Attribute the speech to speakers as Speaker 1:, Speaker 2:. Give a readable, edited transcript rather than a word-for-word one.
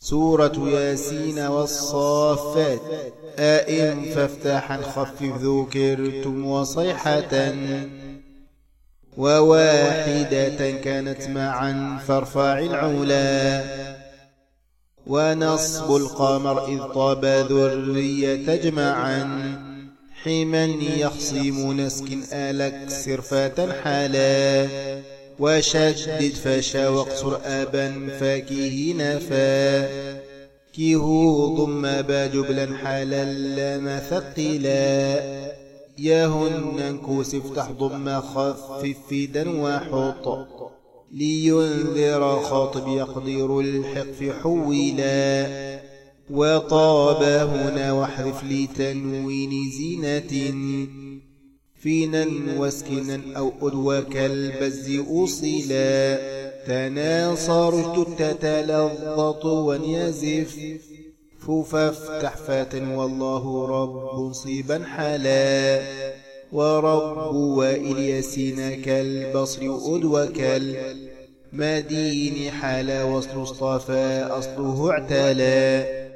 Speaker 1: سورة ياسين والصافات. آئم فافتحا خفف ذكرتم وصيحة وواحدة كانت معا فارفع العلا ونصب القمر إذ طاب ذرية تجمعا حما يخصم نسك آلك صرفة حالا وشدد فشا واقصر أبا فاكه نفا كيه ضم باجبلا حالا لما ثقلا يهن انكوس افتح ضم خفف فدا وحط لينذر خاطب يقدر الحق حولا وطاب هنا واحذف لتنوين زينة فينا واسكنا أو أدوى كالبز أصلا تناصرت تتلظط ونيزف فافتح فاتا والله رب صيبا حلا ورب وإلياسين كالبصر أدوى كالمدين حلا وصل اصطفى أصله اعتلا